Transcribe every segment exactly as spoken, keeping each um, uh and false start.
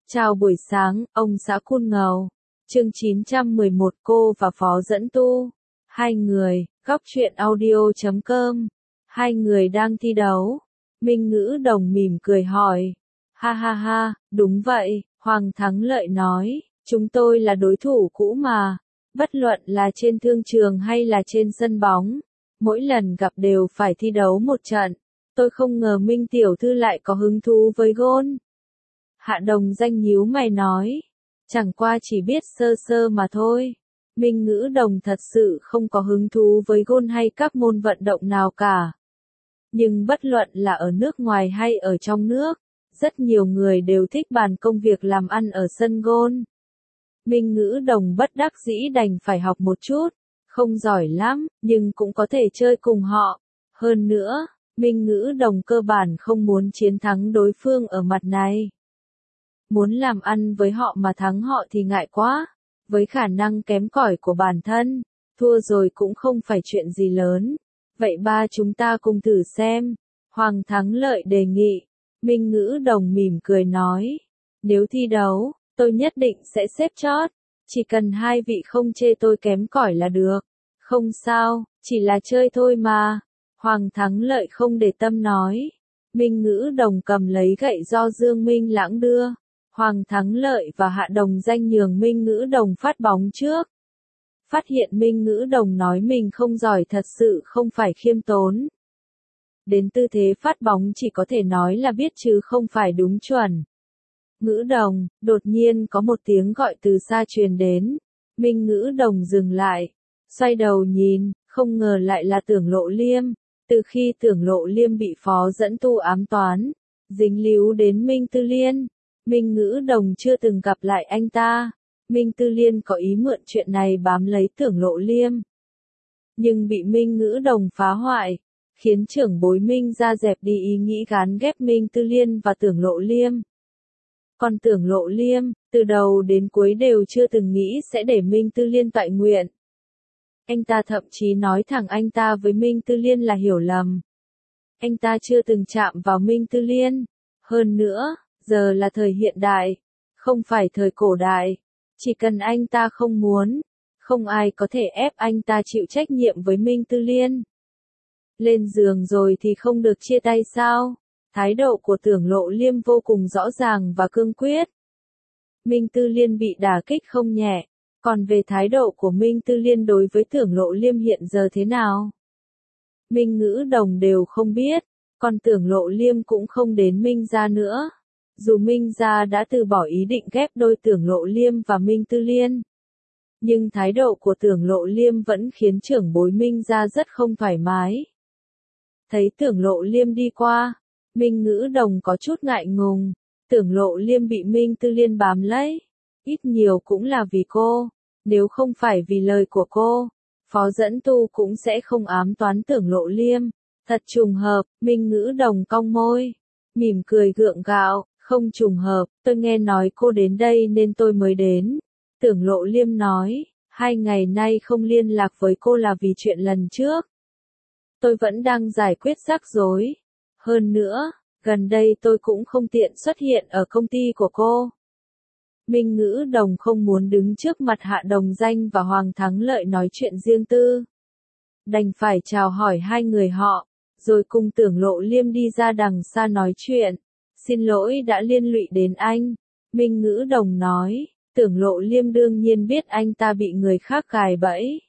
Chào buổi sáng, ông xã Cun Ngầu. Chương chín trăm mười một Cô và Phó Dẫn Tu. Hai người, góc truyện audio chấm com. Hai người đang thi đấu. Minh Ngữ Đồng mỉm cười hỏi. Ha ha ha, đúng vậy, Hoàng Thắng Lợi nói, chúng tôi là đối thủ cũ mà. Bất luận là trên thương trường hay là trên sân bóng, mỗi lần gặp đều phải thi đấu một trận. Tôi không ngờ Minh tiểu thư lại có hứng thú với gôn. Hạ Đồng Danh nhíu mày nói, chẳng qua chỉ biết sơ sơ mà thôi. Minh Ngữ Đồng thật sự không có hứng thú với gôn hay các môn vận động nào cả. Nhưng bất luận là ở nước ngoài hay ở trong nước, rất nhiều người đều thích bàn công việc làm ăn ở sân gôn. Minh Ngữ Đồng bất đắc dĩ đành phải học một chút, không giỏi lắm, nhưng cũng có thể chơi cùng họ. Hơn nữa, Minh Ngữ Đồng cơ bản không muốn chiến thắng đối phương ở mặt này. Muốn làm ăn với họ mà thắng họ thì ngại quá, với khả năng kém cỏi của bản thân, thua rồi cũng không phải chuyện gì lớn. Vậy ba chúng ta cùng thử xem, Hoàng Thắng Lợi đề nghị. Minh Ngữ Đồng mỉm cười nói, nếu thi đấu, tôi nhất định sẽ xếp chót, chỉ cần hai vị không chê tôi kém cỏi là được. Không sao, chỉ là chơi thôi mà. Hoàng Thắng Lợi không để tâm nói. Minh Ngữ Đồng cầm lấy gậy do Dương Minh Lãng đưa. Hoàng Thắng Lợi và Hạ Đồng Danh nhường Minh Ngữ Đồng phát bóng trước. Phát hiện Minh Ngữ Đồng nói mình không giỏi thật sự không phải khiêm tốn. Đến tư thế phát bóng chỉ có thể nói là biết chứ không phải đúng chuẩn. Ngữ Đồng, đột nhiên có một tiếng gọi từ xa truyền đến. Minh Ngữ Đồng dừng lại, xoay đầu nhìn, không ngờ lại là Tưởng Lộ Liêm. Từ khi Tưởng Lộ Liêm bị Phó Dẫn Tu ám toán, dính líu đến Minh Tư Liên, Minh Ngữ Đồng chưa từng gặp lại anh ta. Minh Tư Liên có ý mượn chuyện này bám lấy Tưởng Lộ Liêm. Nhưng bị Minh Ngữ Đồng phá hoại, khiến trưởng bối Minh ra dẹp đi ý nghĩ gán ghép Minh Tư Liên và Tưởng Lộ Liêm. Còn Tưởng Lộ Liêm, từ đầu đến cuối đều chưa từng nghĩ sẽ để Minh Tư Liên toại nguyện. Anh ta thậm chí nói thẳng anh ta với Minh Tư Liên là hiểu lầm. Anh ta chưa từng chạm vào Minh Tư Liên. Hơn nữa, giờ là thời hiện đại, không phải thời cổ đại. Chỉ cần anh ta không muốn, không ai có thể ép anh ta chịu trách nhiệm với Minh Tư Liên. Lên giường rồi thì không được chia tay sao? Thái độ của Tưởng Lộ Liêm vô cùng rõ ràng và cương quyết. Minh Tư Liên bị đả kích không nhẹ. Còn về thái độ của Minh Tư Liên đối với Tưởng Lộ Liêm hiện giờ thế nào? Minh Ngữ Đồng đều không biết, còn Tưởng Lộ Liêm cũng không đến Minh gia nữa. Dù Minh gia đã từ bỏ ý định ghép đôi Tưởng Lộ Liêm và Minh Tư Liên, nhưng thái độ của Tưởng Lộ Liêm vẫn khiến trưởng bối Minh gia rất không thoải mái. Thấy Tưởng Lộ Liêm đi qua, Minh Ngữ Đồng có chút ngại ngùng. Tưởng Lộ Liêm bị Minh Tư Liên bám lấy, ít nhiều cũng là vì cô. Nếu không phải vì lời của cô, Phó Dẫn Tu cũng sẽ không ám toán Tưởng Lộ Liêm. Thật trùng hợp. Minh Ngữ Đồng cong môi, mỉm cười gượng gạo. Không trùng hợp, tôi nghe nói cô đến đây nên tôi mới đến. Tưởng Lộ Liêm nói, hai ngày nay không liên lạc với cô là vì chuyện lần trước. Tôi vẫn đang giải quyết rắc rối. Hơn nữa, gần đây tôi cũng không tiện xuất hiện ở công ty của cô. Minh Ngữ Đồng không muốn đứng trước mặt Hạ Đồng Danh và Hoàng Thắng Lợi nói chuyện riêng tư. Đành phải chào hỏi hai người họ, rồi cùng Tưởng Lộ Liêm đi ra đằng xa nói chuyện. Xin lỗi đã liên lụy đến anh. Minh Ngữ Đồng nói, Tưởng Lộ Liêm đương nhiên biết anh ta bị người khác gài bẫy.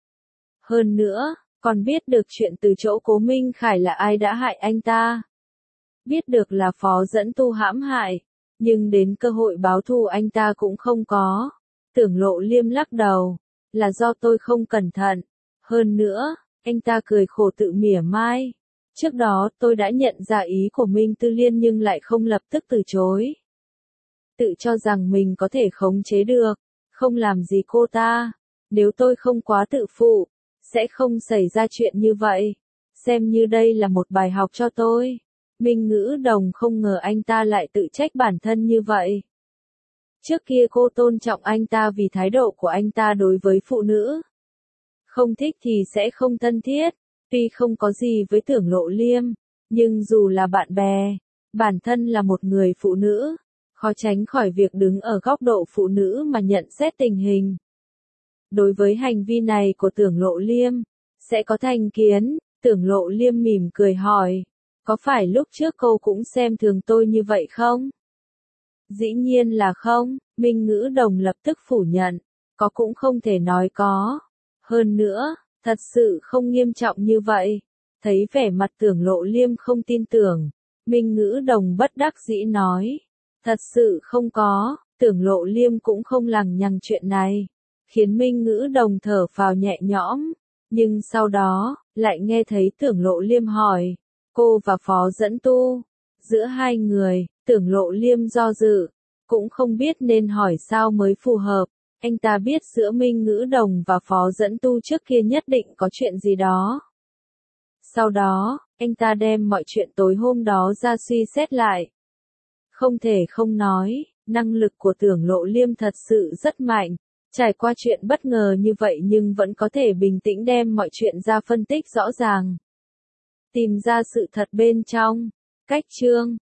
Hơn nữa, còn biết được chuyện từ chỗ Cố Minh Khải là ai đã hại anh ta. Biết được là Phó Dẫn Tu hãm hại, nhưng đến cơ hội báo thù anh ta cũng không có. Tưởng Lộ Liêm lắc đầu, là do tôi không cẩn thận. Hơn nữa, anh ta cười khổ tự mỉa mai. Trước đó tôi đã nhận ra ý của Minh Tư Liên nhưng lại không lập tức từ chối. Tự cho rằng mình có thể khống chế được, không làm gì cô ta. Nếu tôi không quá tự phụ, sẽ không xảy ra chuyện như vậy. Xem như đây là một bài học cho tôi. Minh Ngữ Đồng không ngờ anh ta lại tự trách bản thân như vậy. Trước kia cô tôn trọng anh ta vì thái độ của anh ta đối với phụ nữ. Không thích thì sẽ không thân thiết. Tuy không có gì với Tưởng Lộ Liêm, nhưng dù là bạn bè, bản thân là một người phụ nữ, khó tránh khỏi việc đứng ở góc độ phụ nữ mà nhận xét tình hình. Đối với hành vi này của Tưởng Lộ Liêm, sẽ có thành kiến. Tưởng Lộ Liêm mỉm cười hỏi, có phải lúc trước cô cũng xem thường tôi như vậy không? Dĩ nhiên là không, Minh Ngữ Đồng lập tức phủ nhận, có cũng không thể nói có. Hơn nữa, thật sự không nghiêm trọng như vậy. Thấy vẻ mặt Tưởng Lộ Liêm không tin tưởng, Minh Ngữ Đồng bất đắc dĩ nói, thật sự không có. Tưởng Lộ Liêm cũng không lằng nhằng chuyện này, khiến Minh Ngữ Đồng thở phào nhẹ nhõm. Nhưng sau đó, lại nghe thấy Tưởng Lộ Liêm hỏi, cô và Phó Dẫn Tu, giữa hai người, Tưởng Lộ Liêm do dự, cũng không biết nên hỏi sao mới phù hợp. Anh ta biết giữa Minh Ngữ Đồng và Phó Dẫn Tu trước kia nhất định có chuyện gì đó. Sau đó, anh ta đem mọi chuyện tối hôm đó ra suy xét lại. Không thể không nói, năng lực của Tưởng Lộ Liêm thật sự rất mạnh. Trải qua chuyện bất ngờ như vậy nhưng vẫn có thể bình tĩnh đem mọi chuyện ra phân tích rõ ràng. Tìm ra sự thật bên trong. Cách chương